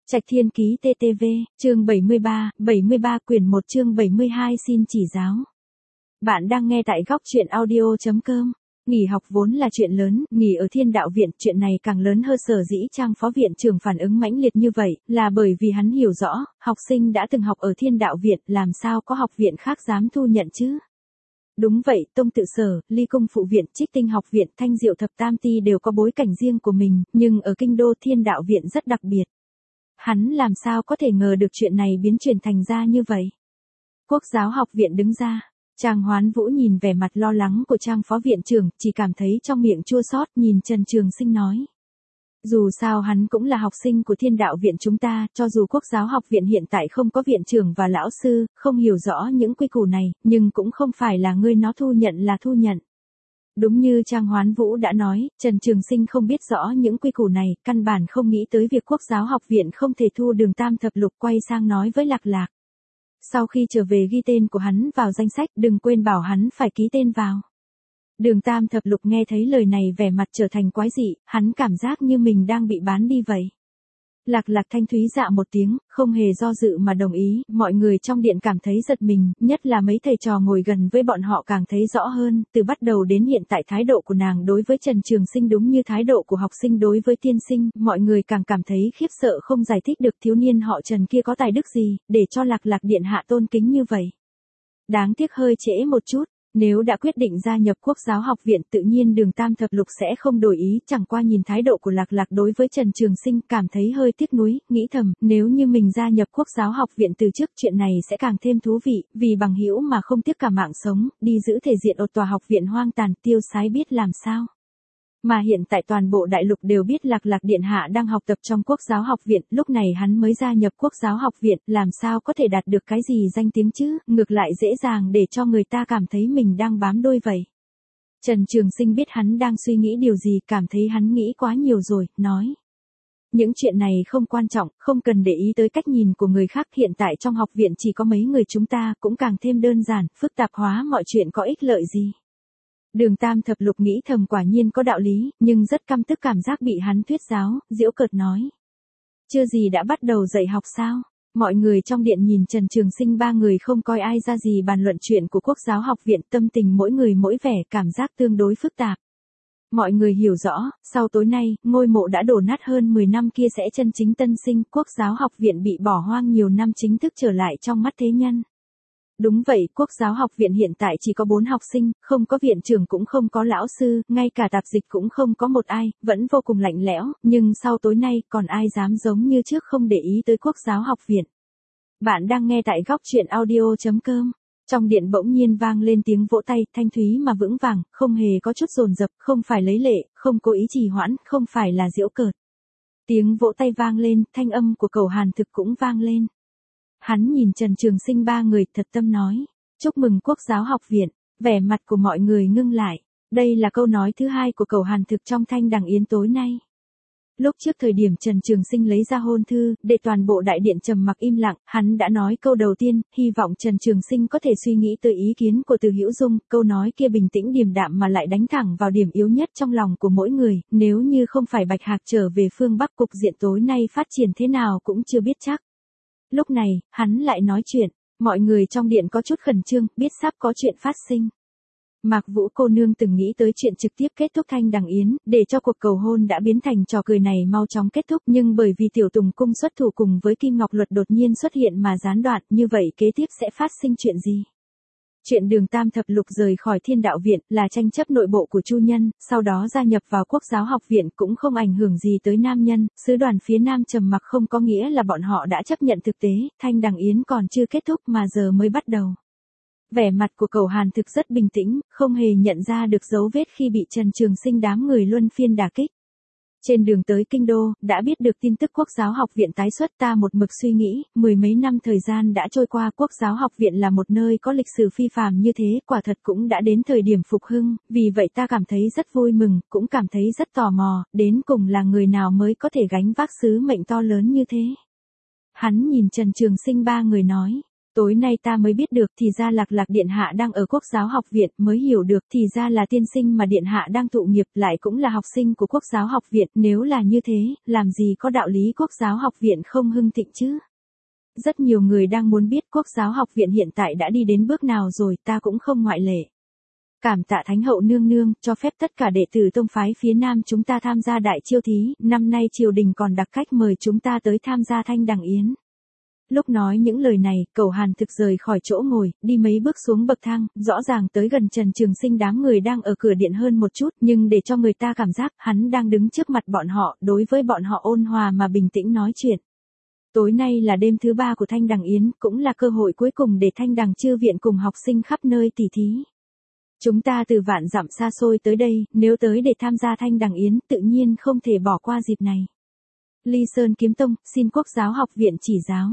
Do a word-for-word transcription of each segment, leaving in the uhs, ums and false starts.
Trạch Thiên Ký tê tê vê, chương bảy mươi ba, bảy mươi ba quyển một chương bảy mươi hai xin chỉ giáo. Bạn đang nghe tại góc truyện audio chấm com. Nghỉ học vốn là chuyện lớn, nghỉ ở Thiên Đạo Viện, chuyện này càng lớn hơn. Sở dĩ Trang phó viện trưởng phản ứng mãnh liệt như vậy, là bởi vì hắn hiểu rõ, học sinh đã từng học ở Thiên Đạo Viện, làm sao có học viện khác dám thu nhận chứ. Đúng vậy, Tông Tự Sở, Ly Cung Phụ Viện, Trích Tinh Học Viện, Thanh Diệu Thập Tam Ti đều có bối cảnh riêng của mình, nhưng ở Kinh Đô Thiên Đạo Viện rất đặc biệt. Hắn làm sao có thể ngờ được chuyện này biến chuyển thành ra như vậy. Quốc giáo học viện đứng ra. Trang Hoán Vũ nhìn vẻ mặt lo lắng của Trang phó viện trưởng, chỉ cảm thấy trong miệng chua xót, nhìn Trần Trường Sinh nói. Dù sao hắn cũng là học sinh của Thiên Đạo Viện chúng ta, cho dù Quốc giáo học viện hiện tại không có viện trưởng và lão sư, không hiểu rõ những quy củ này, nhưng cũng không phải là ngươi nó thu nhận là thu nhận. Đúng như Trang Hoán Vũ đã nói, Trần Trường Sinh không biết rõ những quy củ này, căn bản không nghĩ tới việc Quốc giáo học viện không thể thu Đường Tam Thập Lục, quay sang nói với Lạc Lạc. Sau khi trở về ghi tên của hắn vào danh sách, đừng quên bảo hắn phải ký tên vào. Đường Tam Thập Lục nghe thấy lời này vẻ mặt trở thành quái dị, hắn cảm giác như mình đang bị bán đi vậy. Lạc Lạc thanh thúy dạ một tiếng, không hề do dự mà đồng ý, mọi người trong điện cảm thấy giật mình, nhất là mấy thầy trò ngồi gần với bọn họ càng thấy rõ hơn, từ bắt đầu đến hiện tại thái độ của nàng đối với Trần Trường Sinh đúng như thái độ của học sinh đối với tiên sinh, mọi người càng cảm thấy khiếp sợ không giải thích được thiếu niên họ Trần kia có tài đức gì, để cho Lạc Lạc điện hạ tôn kính như vậy. Đáng tiếc hơi trễ một chút. Nếu đã quyết định gia nhập Quốc giáo học viện, tự nhiên Đường Tam Thập Lục sẽ không đổi ý, chẳng qua nhìn thái độ của Lạc Lạc đối với Trần Trường Sinh, cảm thấy hơi tiếc nuối, nghĩ thầm, nếu như mình gia nhập Quốc giáo học viện từ trước, chuyện này sẽ càng thêm thú vị, vì bằng hữu mà không tiếc cả mạng sống, đi giữ thể diện ở tòa học viện hoang tàn, tiêu sái biết làm sao. Mà hiện tại toàn bộ đại lục đều biết Lạc Lạc điện hạ đang học tập trong Quốc giáo học viện, lúc này hắn mới gia nhập Quốc giáo học viện, làm sao có thể đạt được cái gì danh tiếng chứ, ngược lại dễ dàng để cho người ta cảm thấy mình đang bám đuôi vậy. Trần Trường Sinh biết hắn đang suy nghĩ điều gì, cảm thấy hắn nghĩ quá nhiều rồi, nói. Những chuyện này không quan trọng, không cần để ý tới cách nhìn của người khác, hiện tại trong học viện chỉ có mấy người chúng ta, cũng càng thêm đơn giản, phức tạp hóa mọi chuyện có ích lợi gì. Đường Tam Thập Lục nghĩ thầm quả nhiên có đạo lý, nhưng rất căm tức cảm giác bị hắn thuyết giáo, giễu cợt nói. Chưa gì đã bắt đầu dạy học sao? Mọi người trong điện nhìn Trần Trường Sinh ba người không coi ai ra gì bàn luận chuyện của Quốc giáo học viện, tâm tình mỗi người mỗi vẻ, cảm giác tương đối phức tạp. Mọi người hiểu rõ, sau tối nay, ngôi mộ đã đổ nát hơn mười năm kia sẽ chân chính tân sinh, Quốc giáo học viện bị bỏ hoang nhiều năm chính thức trở lại trong mắt thế nhân. Đúng vậy, Quốc giáo học viện hiện tại chỉ có bốn học sinh, không có viện trưởng cũng không có lão sư, ngay cả tạp dịch cũng không có một ai, vẫn vô cùng lạnh lẽo, nhưng sau tối nay còn ai dám giống như trước không để ý tới Quốc giáo học viện. Bạn đang nghe tại góc truyện audio chấm com. Trong điện bỗng nhiên vang lên tiếng vỗ tay, thanh thúy mà vững vàng, không hề có chút dồn dập, không phải lấy lệ, không cố ý trì hoãn, không phải là giễu cợt. Tiếng vỗ tay vang lên, thanh âm của Cầu Hàn Thực cũng vang lên. Hắn nhìn Trần Trường Sinh ba người thật tâm nói, chúc mừng Quốc giáo học viện, vẻ mặt của mọi người ngưng lại, đây là câu nói thứ hai của Cầu Hàn Thực trong thanh đằng yến tối nay. Lúc trước thời điểm Trần Trường Sinh lấy ra hôn thư, để toàn bộ đại điện trầm mặc im lặng, hắn đã nói câu đầu tiên, hy vọng Trần Trường Sinh có thể suy nghĩ tới ý kiến của Từ Hữu Dung, câu nói kia bình tĩnh điềm đạm mà lại đánh thẳng vào điểm yếu nhất trong lòng của mỗi người, nếu như không phải Bạch Hạc trở về phương Bắc, cục diện tối nay phát triển thế nào cũng chưa biết chắc. Lúc này, hắn lại nói chuyện, mọi người trong điện có chút khẩn trương, biết sắp có chuyện phát sinh. Mạc Vũ cô nương từng nghĩ tới chuyện trực tiếp kết thúc thanh đằng yến, để cho cuộc cầu hôn đã biến thành trò cười này mau chóng kết thúc, nhưng bởi vì Tiểu Tùng cung xuất thủ cùng với Kim Ngọc Luật đột nhiên xuất hiện mà gián đoạn, như vậy kế tiếp sẽ phát sinh chuyện gì? Chuyện Đường Tam Thập Lục rời khỏi Thiên Đạo Viện là tranh chấp nội bộ của Chu Nhân, sau đó gia nhập vào Quốc giáo học viện cũng không ảnh hưởng gì tới nam nhân, sứ đoàn phía Nam trầm mặc không có nghĩa là bọn họ đã chấp nhận thực tế, thanh đằng yến còn chưa kết thúc mà giờ mới bắt đầu. Vẻ mặt của Cầu Hàn Thực rất bình tĩnh, không hề nhận ra được dấu vết khi bị Trần Trường Sinh đám người luân phiên đả kích. Trên đường tới Kinh Đô, đã biết được tin tức Quốc giáo học viện tái xuất, ta một mực suy nghĩ, mười mấy năm thời gian đã trôi qua, Quốc giáo học viện là một nơi có lịch sử phi phàm như thế, quả thật cũng đã đến thời điểm phục hưng, vì vậy ta cảm thấy rất vui mừng, cũng cảm thấy rất tò mò, đến cùng là người nào mới có thể gánh vác sứ mệnh to lớn như thế. Hắn nhìn Trần Trường Sinh ba người nói, Tối nay ta mới biết được thì ra Lạc Lạc Điện Hạ đang ở Quốc giáo học viện, mới hiểu được thì ra là tiên sinh mà Điện Hạ đang thụ nghiệp lại cũng là học sinh của Quốc giáo học viện, nếu là như thế, làm gì có đạo lý Quốc giáo học viện không hưng thịnh chứ. Rất nhiều người đang muốn biết Quốc giáo học viện hiện tại đã đi đến bước nào rồi, ta cũng không ngoại lệ. Cảm tạ Thánh hậu nương nương, cho phép tất cả đệ tử tông phái phía Nam chúng ta tham gia đại chiêu thí, năm nay triều đình còn đặc cách mời chúng ta tới tham gia thanh đằng yến. Lúc nói những lời này, Cẩu Hàn Thực rời khỏi chỗ ngồi, đi mấy bước xuống bậc thang, rõ ràng tới gần Trần Trường Sinh đám người đang ở cửa điện hơn một chút, nhưng để cho người ta cảm giác hắn đang đứng trước mặt bọn họ, đối với bọn họ ôn hòa mà bình tĩnh nói chuyện. Tối nay là đêm thứ ba của thanh đằng yến, cũng là cơ hội cuối cùng để thanh đằng chư viện cùng học sinh khắp nơi tỉ thí. Chúng ta từ vạn dặm xa xôi tới đây, nếu tới để tham gia thanh đằng yến, tự nhiên không thể bỏ qua dịp này. Ly Sơn Kiếm Tông, xin Quốc giáo học viện chỉ giáo.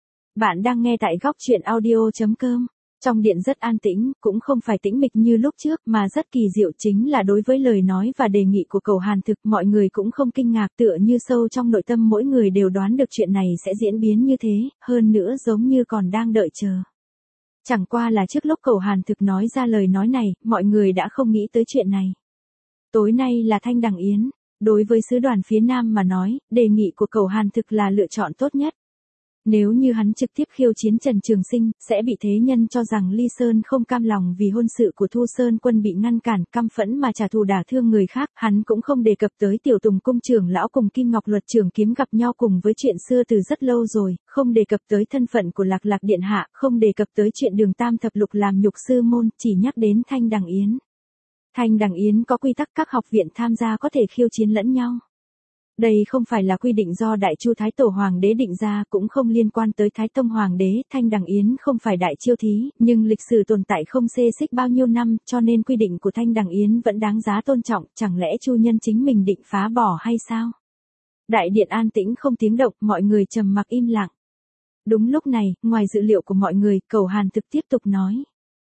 Bạn đang nghe tại góc truyện audio chấm com. Trong điện rất an tĩnh, cũng không phải tĩnh mịch như lúc trước mà rất kỳ diệu, chính là đối với lời nói và đề nghị của Cẩu Hàn Thực, mọi người cũng không kinh ngạc, tựa như sâu trong nội tâm mỗi người đều đoán được chuyện này sẽ diễn biến như thế, hơn nữa giống như còn đang đợi chờ. Chẳng qua là trước lúc Cẩu Hàn Thực nói ra lời nói này, mọi người đã không nghĩ tới chuyện này. Tối nay là thanh đằng yến, đối với sứ đoàn phía Nam mà nói, đề nghị của Cẩu Hàn Thực là lựa chọn tốt nhất. Nếu như hắn trực tiếp khiêu chiến Trần Trường Sinh, sẽ bị thế nhân cho rằng Ly Sơn không cam lòng vì hôn sự của Thu Sơn Quân bị ngăn cản, căm phẫn mà trả thù đả thương người khác, hắn cũng không đề cập tới Tiểu Tùng cung trưởng lão cùng Kim Ngọc Luật trưởng kiếm gặp nhau cùng với chuyện xưa từ rất lâu rồi, không đề cập tới thân phận của Lạc Lạc Điện Hạ, không đề cập tới chuyện Đường Tam thập lục làm nhục sư môn, chỉ nhắc đến thanh đằng yến. Thanh đằng yến có quy tắc các học viện tham gia có thể khiêu chiến lẫn nhau. Đây không phải là quy định do Đại Chu Thái Tổ Hoàng đế định ra, cũng không liên quan tới Thái Tông Hoàng đế, thanh đằng yến không phải đại chiêu thí, nhưng lịch sử tồn tại không xê xích bao nhiêu năm, cho nên quy định của thanh đằng yến vẫn đáng giá tôn trọng, chẳng lẽ Chu nhân chính mình định phá bỏ hay sao? Đại điện an tĩnh không tiếng động, mọi người trầm mặc im lặng. Đúng lúc này, ngoài dự liệu của mọi người, Cẩu Hàn Thực tiếp tục nói.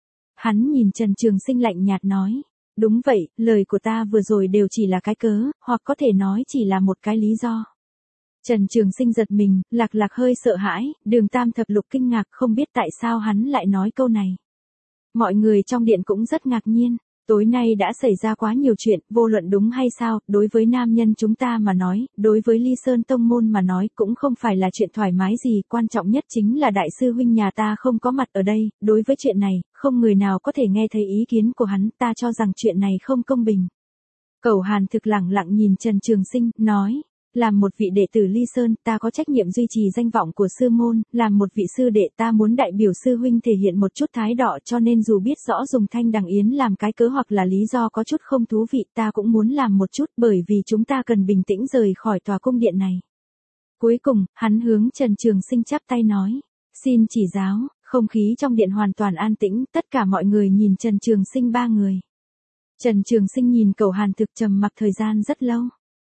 Hắn nhìn Trần Trường Sinh lạnh nhạt nói. Đúng vậy, lời của ta vừa rồi đều chỉ là cái cớ, hoặc có thể nói chỉ là một cái lý do. Trần Trường Sinh giật mình, Lạc Lạc hơi sợ hãi, Đường Tam thập lục kinh ngạc không biết tại sao hắn lại nói câu này. Mọi người trong điện cũng rất ngạc nhiên. Tối nay đã xảy ra quá nhiều chuyện, vô luận đúng hay sao, đối với nam nhân chúng ta mà nói, đối với Ly Sơn Tông Môn mà nói cũng không phải là chuyện thoải mái gì, quan trọng nhất chính là đại sư huynh nhà ta không có mặt ở đây, đối với chuyện này, không người nào có thể nghe thấy ý kiến của hắn, ta cho rằng chuyện này không công bình. Cẩu Hàn Thực lẳng lặng nhìn Trần Trường Sinh, nói. Làm một vị đệ tử Ly Sơn, ta có trách nhiệm duy trì danh vọng của sư môn, làm một vị sư đệ ta muốn đại biểu sư huynh thể hiện một chút thái độ, cho nên dù biết rõ dùng thanh đằng yến làm cái cớ hoặc là lý do có chút không thú vị, ta cũng muốn làm một chút bởi vì chúng ta cần bình tĩnh rời khỏi tòa cung điện này. Cuối cùng, hắn hướng Trần Trường Sinh chắp tay nói, xin chỉ giáo, không khí trong điện hoàn toàn an tĩnh, tất cả mọi người nhìn Trần Trường Sinh ba người. Trần Trường Sinh nhìn Cẩu Hàn Thực trầm mặc thời gian rất lâu.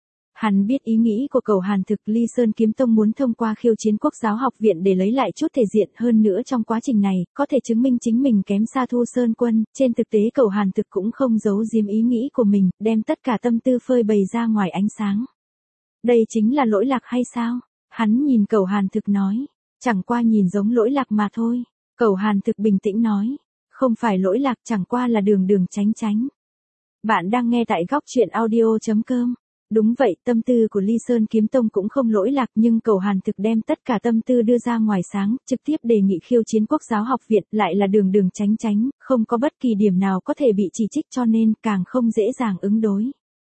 Hắn biết ý nghĩ của Cẩu Hàn Thực, Ly Sơn Kiếm Tông muốn thông qua khiêu chiến Quốc giáo học viện để lấy lại chút thể diện, hơn nữa trong quá trình này, có thể chứng minh chính mình kém xa Thu Sơn Quân, trên thực tế Cẩu Hàn Thực cũng không giấu giếm ý nghĩ của mình, đem tất cả tâm tư phơi bày ra ngoài ánh sáng. Đây chính là lỗi lạc hay sao? Hắn nhìn Cẩu Hàn Thực nói, chẳng qua nhìn giống lỗi lạc mà thôi. Cẩu Hàn Thực bình tĩnh nói, không phải lỗi lạc, chẳng qua là đường đường tránh tránh. Bạn đang nghe tại góc truyện audio chấm com. Đúng vậy, tâm tư của Ly Sơn Kiếm Tông cũng không lỗi lạc, nhưng Cẩu Hàn Thực đem tất cả tâm tư đưa ra ngoài sáng, trực tiếp đề nghị khiêu chiến Quốc giáo học viện, lại là đường đường tránh tránh, không có bất kỳ điểm nào có thể bị chỉ trích, cho nên càng không dễ dàng ứng đối.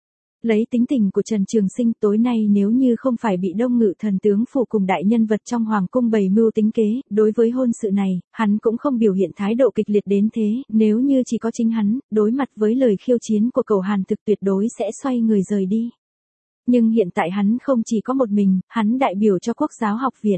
Lấy tính tình của Trần Trường Sinh, tối nay nếu như không phải bị Đông Ngự Thần tướng phủ cùng đại nhân vật trong hoàng cung bày mưu tính kế, đối với hôn sự này, hắn cũng không biểu hiện thái độ kịch liệt đến thế, nếu như chỉ có chính hắn, đối mặt với lời khiêu chiến của Cẩu Hàn Thực tuyệt đối sẽ xoay người rời đi. Nhưng hiện tại hắn không chỉ có một mình, hắn đại biểu cho Quốc giáo học viện.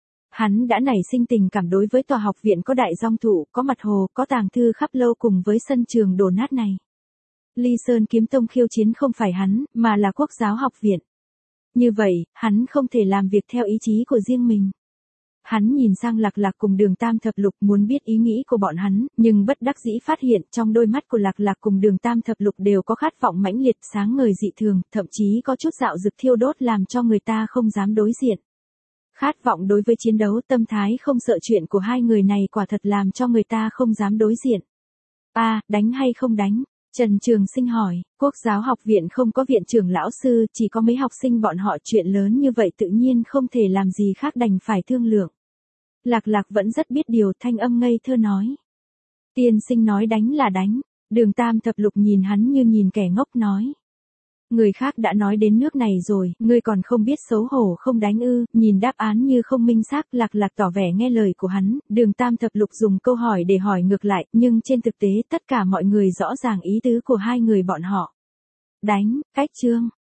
Hắn đã nảy sinh tình cảm đối với tòa học viện có đại dong thụ, có mặt hồ, có tàng thư khắp lâu cùng với sân trường đổ nát này. Ly Sơn Kiếm Tông khiêu chiến không phải hắn, mà là Quốc giáo học viện. Như vậy, hắn không thể làm việc theo ý chí của riêng mình. Hắn nhìn sang Lạc Lạc cùng Đường Tam thập lục muốn biết ý nghĩ của bọn hắn, nhưng bất đắc dĩ phát hiện trong đôi mắt của Lạc Lạc cùng Đường Tam thập lục đều có khát vọng mãnh liệt, sáng ngời dị thường, thậm chí có chút dạo dực thiêu đốt làm cho người ta không dám đối diện. Khát vọng đối với chiến đấu, tâm thái không sợ chuyện của hai người này quả thật làm cho người ta không dám đối diện. A, à, đánh hay không đánh? Trần Trường Sinh hỏi, Quốc giáo học viện không có viện trưởng lão sư, chỉ có mấy học sinh bọn họ, chuyện lớn như vậy tự nhiên không thể làm gì khác đành phải thương lượng. Lạc Lạc vẫn rất biết điều, thanh âm ngây thơ nói. Tiên sinh nói đánh là đánh. Đường Tam Thập Lục nhìn hắn như nhìn kẻ ngốc nói. Người khác đã nói đến nước này rồi, ngươi còn không biết xấu hổ không đánh ư? Nhìn đáp án như không minh xác, Lạc Lạc tỏ vẻ nghe lời của hắn. Đường Tam Thập Lục dùng câu hỏi để hỏi ngược lại, nhưng trên thực tế tất cả mọi người rõ ràng ý tứ của hai người bọn họ. Đánh, cách chương.